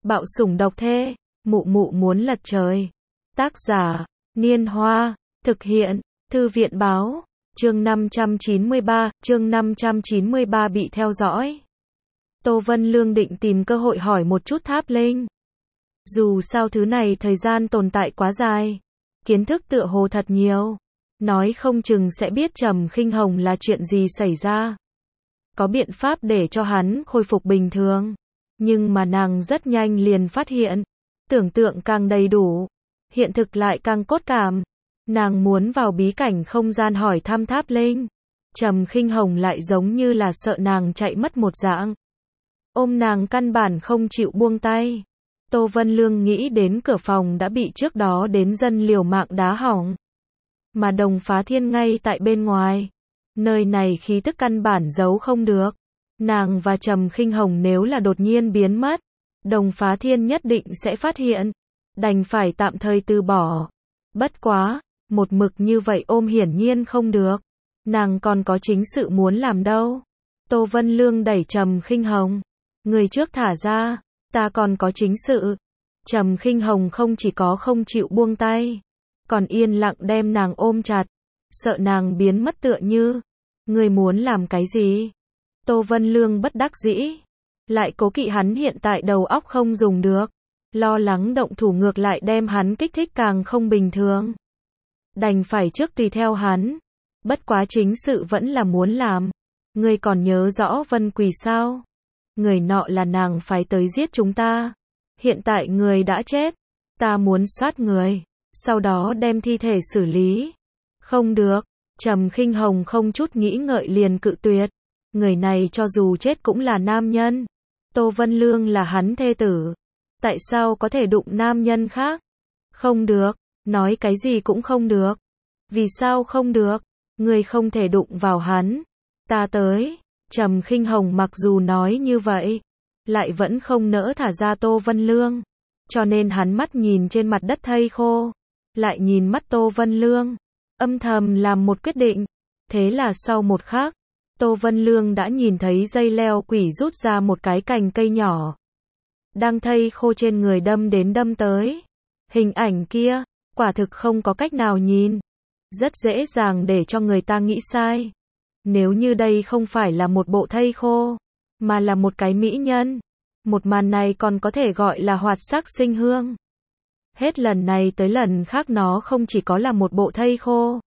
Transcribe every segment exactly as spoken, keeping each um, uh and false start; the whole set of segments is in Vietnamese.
Bạo sủng độc thê, mụ mụ muốn lật trời. Tác giả, Niên Hoa, thực hiện, Thư viện Báo, chương năm trăm chín mươi ba, chương năm trăm chín mươi ba bị theo dõi. Tô Vân Lương định tìm cơ hội hỏi một chút Tháp Linh. Dù sao thứ này thời gian tồn tại quá dài, kiến thức tựa hồ thật nhiều, nói không chừng sẽ biết Trầm Khinh Hồng là chuyện gì xảy ra. Có biện pháp để cho hắn khôi phục bình thường, nhưng mà nàng rất nhanh liền phát hiện, tưởng tượng càng đầy đủ, hiện thực lại càng cốt cảm. Nàng muốn vào bí cảnh không gian hỏi thăm Tháp Linh, Trầm Khinh Hồng lại giống như là sợ nàng chạy mất một dạng, ôm nàng căn bản không chịu buông tay. Tô Vân Lương nghĩ đến cửa phòng đã bị trước đó đến dân liều mạng đá hỏng, mà Đồng Phá Thiên ngay tại bên ngoài, nơi này khí tức căn bản giấu không được. Nàng và Trầm Khinh Hồng nếu là đột nhiên biến mất, Đồng Phá Thiên nhất định sẽ phát hiện, đành phải tạm thời từ bỏ. Bất quá, một mực như vậy ôm hiển nhiên không được, nàng còn có chính sự muốn làm đâu. Tô Vân Lương đẩy Trầm Khinh Hồng, người trước thả ra, ta còn có chính sự. Trầm Khinh Hồng không chỉ có không chịu buông tay, còn yên lặng đem nàng ôm chặt, sợ nàng biến mất tựa như, người muốn làm cái gì? Tô Vân Lương bất đắc dĩ, lại cố kỵ hắn hiện tại đầu óc không dùng được, lo lắng động thủ ngược lại đem hắn kích thích càng không bình thường. Đành phải trước tùy theo hắn, bất quá chính sự vẫn là muốn làm. Ngươi còn nhớ rõ Vân Quỳ sao? Người nọ là nàng phái tới giết chúng ta, hiện tại người đã chết, ta muốn soát người, sau đó đem thi thể xử lý. Không được, Trầm Khinh Hồng không chút nghĩ ngợi liền cự tuyệt. Người này cho dù chết cũng là nam nhân, Tô Vân Lương là hắn thê tử, tại sao có thể đụng nam nhân khác? Không được, nói cái gì cũng không được. Vì sao không được? Người không thể đụng vào hắn, ta tới. Trầm Khinh Hồng mặc dù nói như vậy, lại vẫn không nỡ thả ra Tô Vân Lương, cho nên hắn mắt nhìn trên mặt đất thây khô, lại nhìn mắt Tô Vân Lương, âm thầm làm một quyết định. Thế là sau một khắc, Tô Vân Lương đã nhìn thấy dây leo quỷ rút ra một cái cành cây nhỏ, đang thây khô trên người đâm đến đâm tới. Hình ảnh kia, quả thực không có cách nào nhìn, rất dễ dàng để cho người ta nghĩ sai. Nếu như đây không phải là một bộ thây khô, mà là một cái mỹ nhân, một màn này còn có thể gọi là hoạt sắc sinh hương. Hết lần này tới lần khác nó không chỉ có là một bộ thây khô,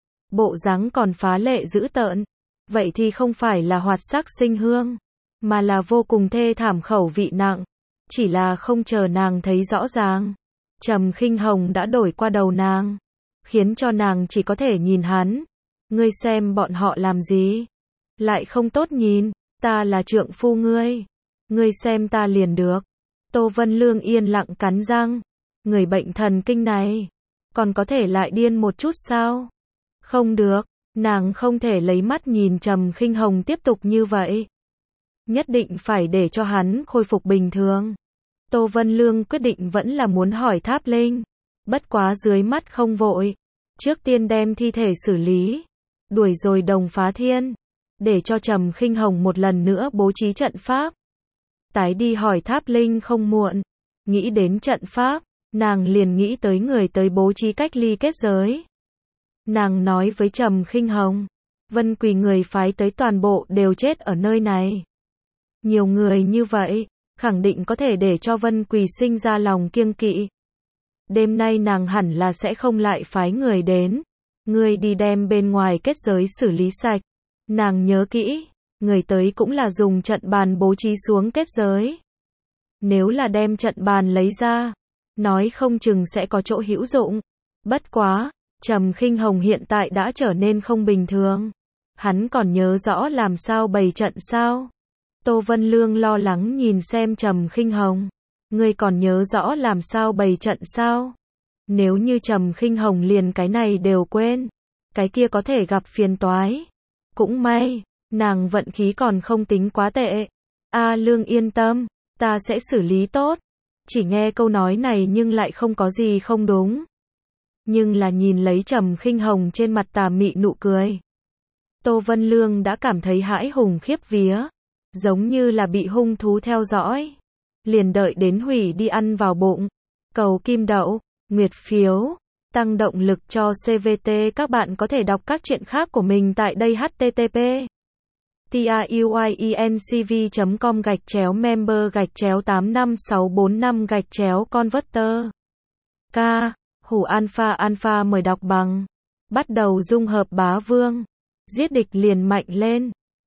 bộ dáng còn phá lệ dữ tợn. Vậy thì không phải là hoạt sắc sinh hương, mà là vô cùng thê thảm khẩu vị nặng. Chỉ là không chờ nàng thấy rõ ràng, Trầm Khinh Hồng đã đổi qua đầu nàng, khiến cho nàng chỉ có thể nhìn hắn. Ngươi xem bọn họ làm gì? Lại không tốt nhìn, ta là trượng phu ngươi. Ngươi xem ta liền được. Tô Vân Lương yên lặng cắn răng. Người bệnh thần kinh này, còn có thể lại điên một chút sao? Không được, nàng không thể lấy mắt nhìn Trầm Khinh Hồng tiếp tục như vậy. Nhất định phải để cho hắn khôi phục bình thường. Tô Vân Lương quyết định vẫn là muốn hỏi Tháp Linh. Bất quá dưới mắt không vội. Trước tiên đem thi thể xử lý, đuổi rồi Đồng Phá Thiên, để cho Trầm Khinh Hồng một lần nữa bố trí trận pháp. Tái đi hỏi Tháp Linh không muộn. Nghĩ đến trận pháp, nàng liền nghĩ tới người tới bố trí cách ly kết giới. Nàng nói với Trầm Khinh Hồng, Vân Quỳ người phái tới toàn bộ đều chết ở nơi này. Nhiều người như vậy, khẳng định có thể để cho Vân Quỳ sinh ra lòng kiêng kỵ. Đêm nay nàng hẳn là sẽ không lại phái người đến. Người đi đem bên ngoài kết giới xử lý sạch. Nàng nhớ kỹ, người tới cũng là dùng trận bàn bố trí xuống kết giới. Nếu là đem trận bàn lấy ra, nói không chừng sẽ có chỗ hữu dụng. Bất quá, Trầm Khinh Hồng hiện tại đã trở nên không bình thường. Hắn còn nhớ rõ làm sao bày trận sao? Tô Vân Lương lo lắng nhìn xem Trầm Khinh Hồng. Ngươi còn nhớ rõ làm sao bày trận sao? Nếu như Trầm Khinh Hồng liền cái này đều quên, cái kia có thể gặp phiền toái. Cũng may, nàng vận khí còn không tính quá tệ. A Lương yên tâm, ta sẽ xử lý tốt. Chỉ nghe câu nói này nhưng lại không có gì không đúng. Nhưng là nhìn lấy Trầm Khinh Hồng trên mặt tà mị nụ cười, Tô Vân Lương đã cảm thấy hãi hùng khiếp vía, giống như là bị hung thú theo dõi. liền đợi đến hủy đi ăn vào bụng. Cầu kim đậu, nguyệt phiếu, tăng động lực cho xê vê tê. Các bạn có thể đọc các chuyện khác của mình tại đây h t t p truyencv chấm com gạch chéo member gạch chéo tám năm sáu bốn năm gạch chéo converter. K. Hủ alpha alpha mời đọc bằng. Bắt đầu dung hợp bá vương. Giết địch liền mạnh lên.